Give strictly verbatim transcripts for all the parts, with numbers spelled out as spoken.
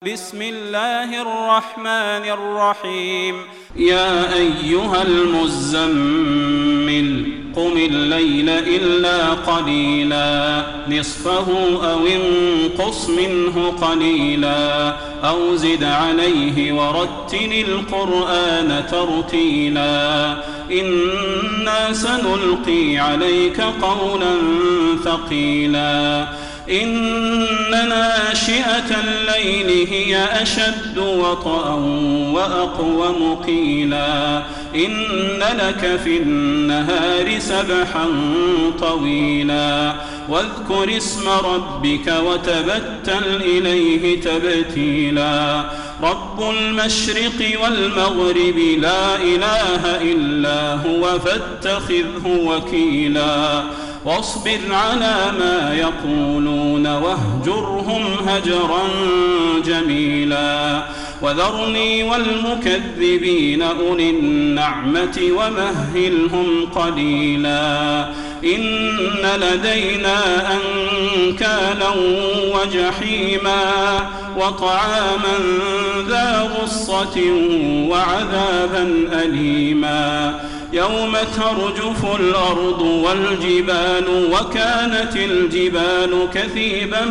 بسم الله الرحمن الرحيم يا أيها المزمل قم الليل إلا قليلا نصفه أو انقص منه قليلا أو زد عليه ورتل القرآن ترتيلا إنا سنلقي عليك قولا ثقيلا إن ناشئة الليل هي أشد وطئا وأقوم قيلا إن لك في النهار سبحا طويلا واذكر اسم ربك وتبتل إليه تبتيلا رب المشرق والمغرب لا إله إلا هو فاتخذه وكيلا واصبر على ما يقولون واهجرهم هجرا جميلا وذرني والمكذبين أولي النعمة ومهلهم قليلا إن لدينا أنكالا وجحيما وطعاما ذا غصة وعذابا أليما يوم ترجف الأرض والجبال وكانت الجبال كثيبا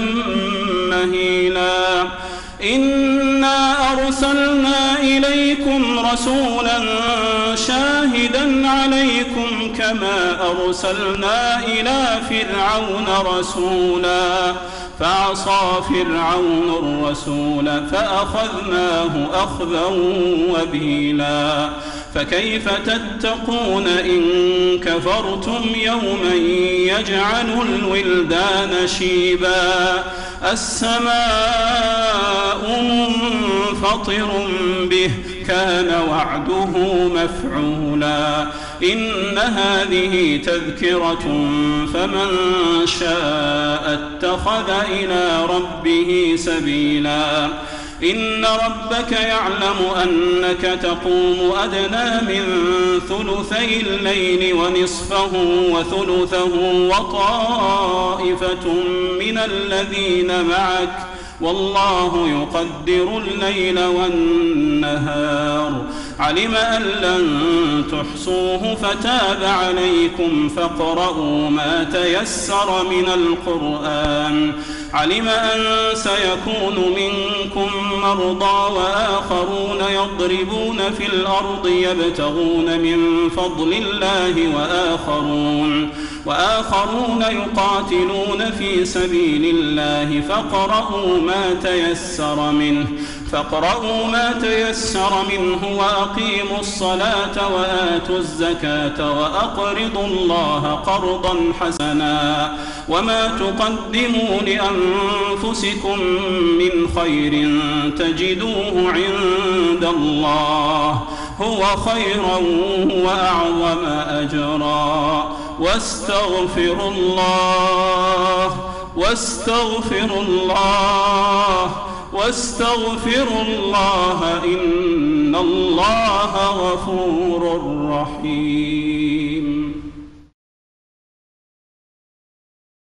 مهيلا إنا أرسلنا إليكم رسولا شاهدا عليكم كما أرسلنا إلى فرعون رسولا فعصى فرعون الرسول فأخذناه أخذا وبيلا فكيف تتقون إن كفرتم يوما يجعل الولدان شيبا السماء منفطر به كان وعده مفعولا إن هذه تذكرة فمن شاء اتخذ إلى ربه سبيلا إن ربك يعلم أنك تقوم أدنى من ثلثي الليل ونصفه وثلثه وطائفة من الذين معك والله يقدر الليل والنهار علم أن لن تحصوه فتاب عليكم فاقرؤوا ما تيسر من القرآن علم أن سيكون منكم مرضى وآخرون يضربون في الأرض يبتغون من فضل الله وآخرون وآخرون يقاتلون في سبيل الله فاقرؤوا ما تيسر منه فاقرؤوا ما تيسر منه وأقيموا الصلاة وآتوا الزكاة وأقرضوا الله قرضا حسنا وما تقدموا لأنفسكم من خير تجدوه عند الله هو خيرا وأعظم أجرا واستغفروا الله واستغفروا الله واستغفروا الله إن الله غفور رحيم.